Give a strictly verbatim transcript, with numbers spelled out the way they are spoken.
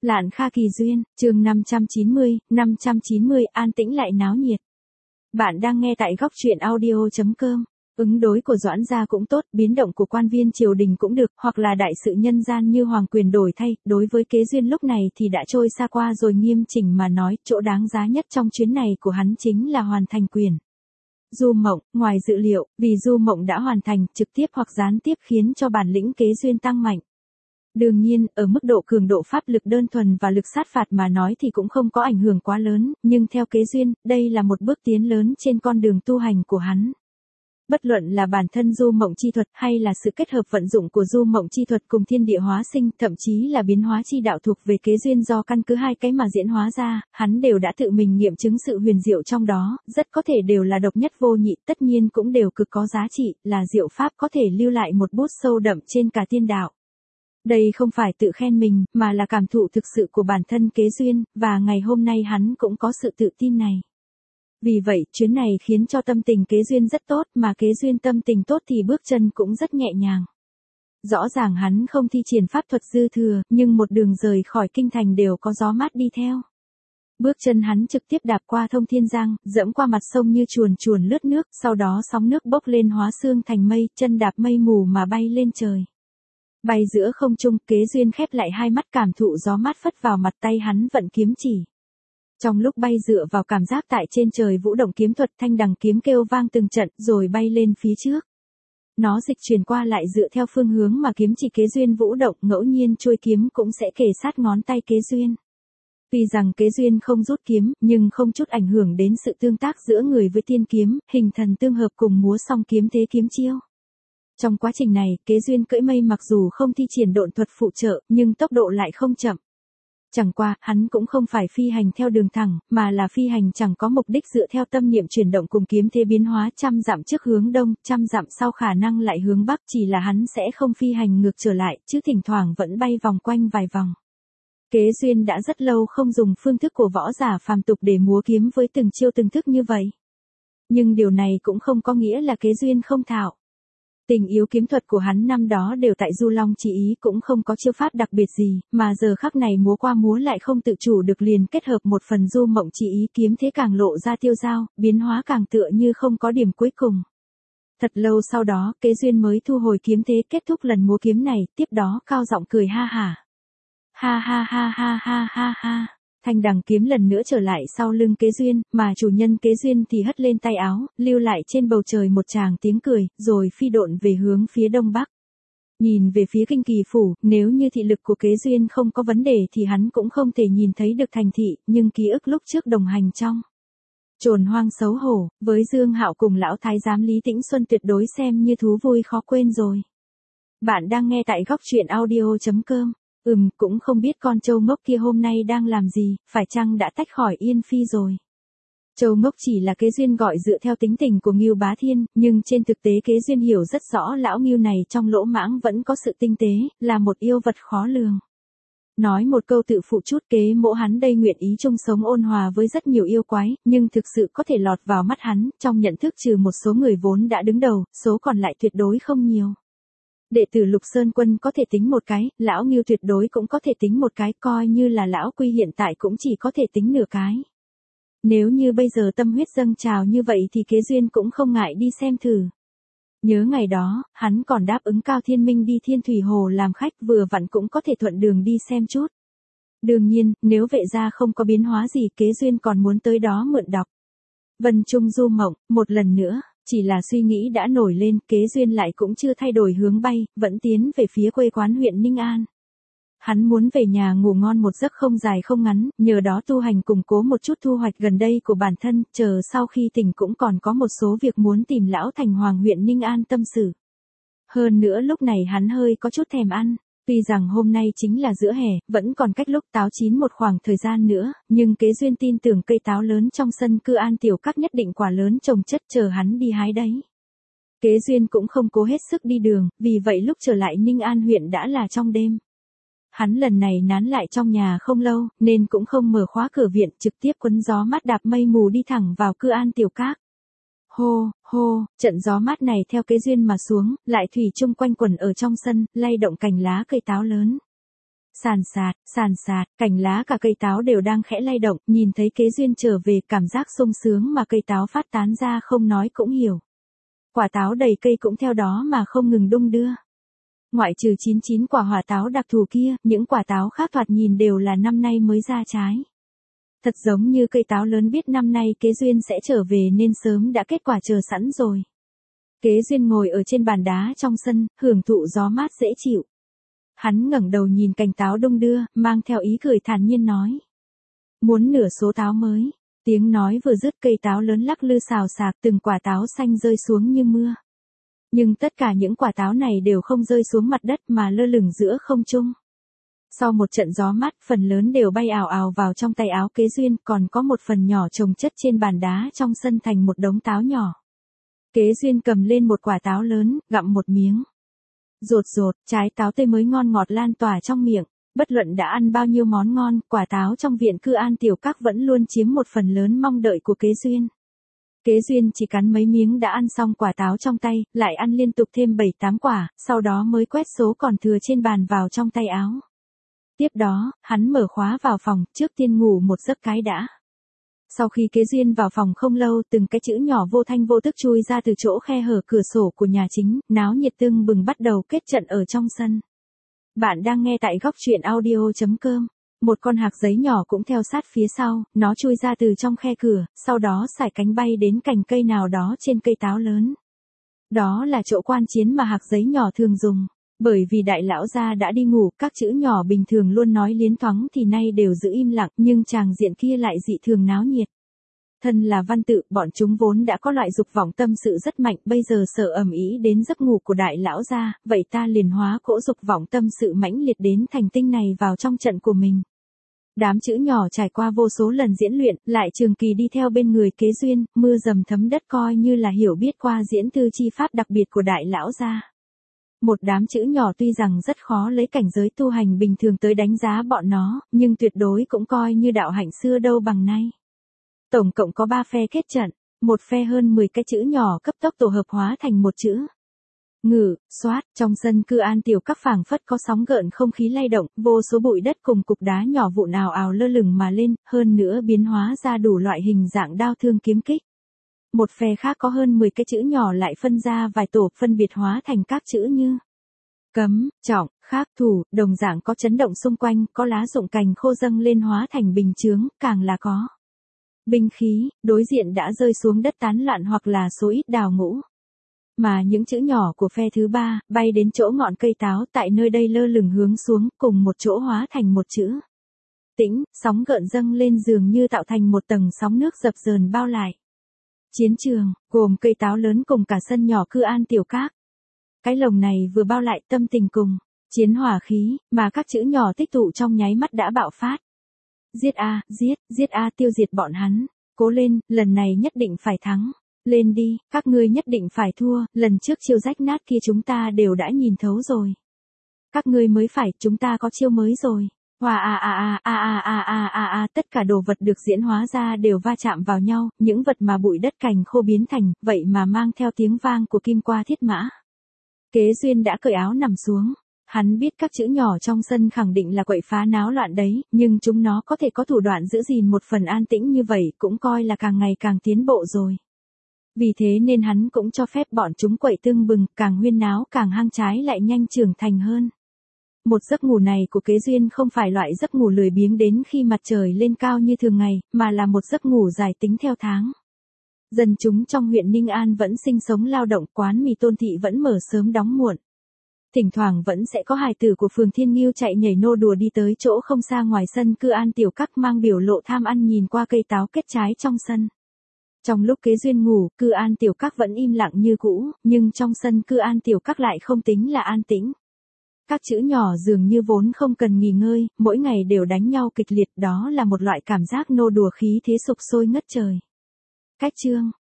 Lạn Kha kỳ duyên, chương năm trăm chín mươi, năm trăm chín mươi an tĩnh lại náo nhiệt. Bạn đang nghe tại góc truyện audio chấm com. Ứng đối của Doãn gia cũng tốt, biến động của quan viên triều đình cũng được, hoặc là đại sự nhân gian như hoàng quyền đổi thay, đối với Kế Duyên lúc này thì đã trôi xa qua rồi. Nghiêm chỉnh mà nói, chỗ đáng giá nhất trong chuyến này của hắn chính là hoàn thành quyền Du Mộng. Ngoài dự liệu, vì Du Mộng đã hoàn thành, trực tiếp hoặc gián tiếp khiến cho bản lĩnh Kế Duyên tăng mạnh. Đương nhiên, ở mức độ cường độ pháp lực đơn thuần và lực sát phạt mà nói thì cũng không có ảnh hưởng quá lớn, nhưng theo Kế Duyên, đây là một bước tiến lớn trên con đường tu hành của hắn. Bất luận là bản thân Du Mộng chi thuật hay là sự kết hợp vận dụng của Du Mộng chi thuật cùng thiên địa hóa sinh, thậm chí là biến hóa chi đạo thuộc về Kế Duyên do căn cứ hai cái mà diễn hóa ra, hắn đều đã tự mình nghiệm chứng sự huyền diệu trong đó, rất có thể đều là độc nhất vô nhị, tất nhiên cũng đều cực có giá trị, là diệu pháp có thể lưu lại một bút sâu đậm trên cả tiên đạo. Đây không phải tự khen mình, mà là cảm thụ thực sự của bản thân Kế Duyên, và ngày hôm nay hắn cũng có sự tự tin này. Vì vậy, chuyến này khiến cho tâm tình Kế Duyên rất tốt, mà Kế Duyên tâm tình tốt thì bước chân cũng rất nhẹ nhàng. Rõ ràng hắn không thi triển pháp thuật dư thừa, nhưng một đường rời khỏi kinh thành đều có gió mát đi theo. Bước chân hắn trực tiếp đạp qua Thông Thiên Giang, dẫm qua mặt sông như chuồn chuồn lướt nước, sau đó sóng nước bốc lên hóa sương thành mây, chân đạp mây mù mà bay lên trời. Bay giữa không trung, Kế Duyên khép lại hai mắt cảm thụ gió mát phất vào mặt, tay hắn vận kiếm chỉ. Trong lúc bay dựa vào cảm giác tại trên trời vũ động kiếm thuật, thanh đằng kiếm kêu vang từng trận rồi bay lên phía trước. Nó dịch chuyển qua lại dựa theo phương hướng mà kiếm chỉ Kế Duyên vũ động, ngẫu nhiên chuôi kiếm cũng sẽ kề sát ngón tay Kế Duyên. Tuy rằng Kế Duyên không rút kiếm, nhưng không chút ảnh hưởng đến sự tương tác giữa người với tiên kiếm, hình thần tương hợp cùng múa song kiếm thế kiếm chiêu. Trong quá trình này, Kế Duyên cưỡi mây mặc dù không thi triển độn thuật phụ trợ, nhưng tốc độ lại không chậm. Chẳng qua, hắn cũng không phải phi hành theo đường thẳng, mà là phi hành chẳng có mục đích dựa theo tâm niệm chuyển động cùng kiếm thế biến hóa, trăm dặm trước hướng đông, trăm dặm sau khả năng lại hướng bắc, chỉ là hắn sẽ không phi hành ngược trở lại, chứ thỉnh thoảng vẫn bay vòng quanh vài vòng. Kế Duyên đã rất lâu không dùng phương thức của võ giả phàm tục để múa kiếm với từng chiêu từng thức như vậy. Nhưng điều này cũng không có nghĩa là Kế Duyên không thạo. Tình yếu kiếm thuật của hắn năm đó đều tại Du Long chỉ ý, cũng không có chiêu pháp đặc biệt gì, mà giờ khắc này múa qua múa lại không tự chủ được liền kết hợp một phần Du Mộng chỉ ý, kiếm thế càng lộ ra tiêu dao, biến hóa càng tựa như không có điểm cuối cùng. Thật lâu sau đó, Kế Duyên mới thu hồi kiếm thế, kết thúc lần múa kiếm này, tiếp đó cao giọng cười ha hả. Ha ha ha ha ha ha ha. Thanh đằng kiếm lần nữa trở lại sau lưng Kế Duyên, mà chủ nhân Kế Duyên thì hất lên tay áo, lưu lại trên bầu trời một tràng tiếng cười, rồi phi độn về hướng phía đông bắc. Nhìn về phía Kinh Kỳ phủ, nếu như thị lực của Kế Duyên không có vấn đề thì hắn cũng không thể nhìn thấy được thành thị, nhưng ký ức lúc trước đồng hành trong chồn hoang xấu hổ, với Dương Hạo cùng lão thái giám Lý Tĩnh Xuân tuyệt đối xem như thú vui khó quên rồi. Bạn đang nghe tại góc truyện audio chấm com. Ừm, cũng không biết con trâu ngốc kia hôm nay đang làm gì, phải chăng đã tách khỏi Yên Phi rồi. Trâu ngốc chỉ là Kế Duyên gọi dựa theo tính tình của Ngưu Bá Thiên, nhưng trên thực tế Kế Duyên hiểu rất rõ lão Ngưu này trong lỗ mãng vẫn có sự tinh tế, là một yêu vật khó lường. Nói một câu tự phụ chút, Kế mỗ hắn đây nguyện ý chung sống ôn hòa với rất nhiều yêu quái, nhưng thực sự có thể lọt vào mắt hắn, trong nhận thức trừ một số người vốn đã đứng đầu, số còn lại tuyệt đối không nhiều. Đệ tử Lục Sơn Quân có thể tính một cái, lão Ngưu tuyệt đối cũng có thể tính một cái, coi như là lão Quy hiện tại cũng chỉ có thể tính nửa cái. Nếu như bây giờ tâm huyết dâng trào như vậy thì Kế Duyên cũng không ngại đi xem thử. Nhớ ngày đó, hắn còn đáp ứng Cao Thiên Minh đi Thiên Thủy Hồ làm khách, vừa vặn cũng có thể thuận đường đi xem chút. Đương nhiên, nếu vệ gia không có biến hóa gì, Kế Duyên còn muốn tới đó mượn đọc Vân Trung Du Mộng, một lần nữa. Chỉ là suy nghĩ đã nổi lên, Kế Duyên lại cũng chưa thay đổi hướng bay, vẫn tiến về phía quê quán huyện Ninh An. Hắn muốn về nhà ngủ ngon một giấc không dài không ngắn, nhờ đó tu hành củng cố một chút thu hoạch gần đây của bản thân, chờ sau khi tỉnh cũng còn có một số việc muốn tìm lão thành hoàng huyện Ninh An tâm sự. Hơn nữa lúc này hắn hơi có chút thèm ăn. Tuy rằng hôm nay chính là giữa hè, vẫn còn cách lúc táo chín một khoảng thời gian nữa, nhưng Kế Duyên tin tưởng cây táo lớn trong sân cư An Tiểu Các nhất định quả lớn trồng chất chờ hắn đi hái đấy. Kế Duyên cũng không cố hết sức đi đường, vì vậy lúc trở lại Ninh An huyện đã là trong đêm. Hắn lần này nán lại trong nhà không lâu, nên cũng không mở khóa cửa viện, trực tiếp quấn gió mát đạp mây mù đi thẳng vào cư An Tiểu Các. Hô, hô, trận gió mát này theo Kế Duyên mà xuống, lại thủy chung quanh quẩn ở trong sân, lay động cành lá cây táo lớn. Sàn sạt, sàn sạt, cành lá cả cây táo đều đang khẽ lay động, nhìn thấy Kế Duyên trở về, cảm giác sung sướng mà cây táo phát tán ra không nói cũng hiểu. Quả táo đầy cây cũng theo đó mà không ngừng đung đưa. Ngoại trừ chín chín quả hỏa táo đặc thù kia, những quả táo khác thoạt nhìn đều là năm nay mới ra trái. Thật giống như cây táo lớn biết năm nay Kế Duyên sẽ trở về nên sớm đã kết quả chờ sẵn rồi. Kế Duyên ngồi ở trên bàn đá trong sân, hưởng thụ gió mát dễ chịu. Hắn ngẩng đầu nhìn cành táo đung đưa, mang theo ý cười thản nhiên nói. Muốn nửa số táo mới. Tiếng nói vừa dứt cây táo lớn lắc lư xào xạc, từng quả táo xanh rơi xuống như mưa. Nhưng tất cả những quả táo này đều không rơi xuống mặt đất mà lơ lửng giữa không trung. Sau một trận gió mát, phần lớn đều bay ào ào vào trong tay áo Kế Duyên, còn có một phần nhỏ chồng chất trên bàn đá trong sân thành một đống táo nhỏ. Kế Duyên cầm lên một quả táo lớn, gặm một miếng. Rột rột, trái táo tươi mới ngon ngọt lan tỏa trong miệng. Bất luận đã ăn bao nhiêu món ngon, quả táo trong viện Cư An Tiểu Các vẫn luôn chiếm một phần lớn mong đợi của Kế Duyên. Kế Duyên chỉ cắn mấy miếng đã ăn xong quả táo trong tay, lại ăn liên tục thêm bảy tám quả, sau đó mới quét số còn thừa trên bàn vào trong tay áo. Tiếp đó, hắn mở khóa vào phòng, trước tiên ngủ một giấc cái đã. Sau khi Kế Duyên vào phòng không lâu, từng cái chữ nhỏ vô thanh vô tức chui ra từ chỗ khe hở cửa sổ của nhà chính, náo nhiệt tưng bừng bắt đầu kết trận ở trong sân. Bạn đang nghe tại góc truyện audio chấm com. Một con hạc giấy nhỏ cũng theo sát phía sau, nó chui ra từ trong khe cửa, sau đó sải cánh bay đến cành cây nào đó trên cây táo lớn. Đó là chỗ quan chiến mà hạc giấy nhỏ thường dùng. Bởi vì đại lão gia đã đi ngủ, các chữ nhỏ bình thường luôn nói liến thoáng thì nay đều giữ im lặng, nhưng tràng diện kia lại dị thường náo nhiệt. Thân là văn tự, bọn chúng vốn đã có loại dục vọng tâm sự rất mạnh, bây giờ sợ ầm ĩ đến giấc ngủ của đại lão gia, vậy ta liền hóa cỗ dục vọng tâm sự mãnh liệt đến thành tinh này vào trong trận của mình. Đám chữ nhỏ trải qua vô số lần diễn luyện, lại trường kỳ đi theo bên người Kế Duyên, mưa dầm thấm đất coi như là hiểu biết qua diễn thư chi pháp đặc biệt của đại lão gia. Một đám chữ nhỏ tuy rằng rất khó lấy cảnh giới tu hành bình thường tới đánh giá bọn nó, nhưng tuyệt đối cũng coi như đạo hạnh xưa đâu bằng nay. Tổng cộng có ba phe kết trận, một phe hơn mười cái chữ nhỏ cấp tốc tổ hợp hóa thành một chữ. Ngự, xoát, trong sân Cư An Tiểu Các phảng phất có sóng gợn không khí lay động, vô số bụi đất cùng cục đá nhỏ vụn ào ào lơ lửng mà lên, hơn nữa biến hóa ra đủ loại hình dạng đao thương kiếm kích. Một phe khác có hơn mười cái chữ nhỏ lại phân ra vài tổ, phân biệt hóa thành các chữ như cấm, trọng, khác, thủ, đồng dạng có chấn động xung quanh, có lá rụng cành khô dâng lên hóa thành bình chướng, càng là có binh khí, đối diện đã rơi xuống đất tán loạn hoặc là số ít đào ngũ. Mà những chữ nhỏ của phe thứ ba, bay đến chỗ ngọn cây táo tại nơi đây lơ lửng hướng xuống, cùng một chỗ hóa thành một chữ tĩnh, sóng gợn dâng lên dường như tạo thành một tầng sóng nước dập dờn bao lại. Chiến trường, gồm cây táo lớn cùng cả sân nhỏ Cư An Tiểu Các. Cái lồng này vừa bao lại tâm tình cùng chiến hỏa khí, mà các chữ nhỏ tích tụ trong nháy mắt đã bạo phát. Giết a, giết, giết a, tiêu diệt bọn hắn. Cố lên, lần này nhất định phải thắng. Lên đi, các ngươi nhất định phải thua, lần trước chiêu rách nát kia chúng ta đều đã nhìn thấu rồi. Các ngươi mới phải, chúng ta có chiêu mới rồi. Hoa a a a a a a a a a, tất cả đồ vật được diễn hóa ra đều va chạm vào nhau, những vật mà bụi đất cành khô biến thành, vậy mà mang theo tiếng vang của kim qua thiết mã. Kế Duyên đã cởi áo nằm xuống. Hắn biết các chữ nhỏ trong sân khẳng định là quậy phá náo loạn đấy, nhưng chúng nó có thể có thủ đoạn giữ gìn một phần an tĩnh như vậy cũng coi là càng ngày càng tiến bộ rồi. Vì thế nên hắn cũng cho phép bọn chúng quậy tưng bừng, càng huyên náo càng hăng trái lại nhanh trưởng thành hơn. Một giấc ngủ này của Kế Duyên không phải loại giấc ngủ lười biếng đến khi mặt trời lên cao như thường ngày, mà là một giấc ngủ dài tính theo tháng. Dân chúng trong huyện Ninh An vẫn sinh sống lao động, quán mì Tôn Thị vẫn mở sớm đóng muộn. Thỉnh thoảng vẫn sẽ có hài tử của phường Thiên Nghiêu chạy nhảy nô đùa đi tới chỗ không xa ngoài sân Cư An Tiểu Các mang biểu lộ tham ăn nhìn qua cây táo kết trái trong sân. Trong lúc Kế Duyên ngủ, Cư An Tiểu Các vẫn im lặng như cũ, nhưng trong sân Cư An Tiểu Các lại không tính là an tĩnh. Các chữ nhỏ dường như vốn không cần nghỉ ngơi, mỗi ngày đều đánh nhau kịch liệt, đó là một loại cảm giác nô đùa khí thế sục sôi ngất trời. Cách chương,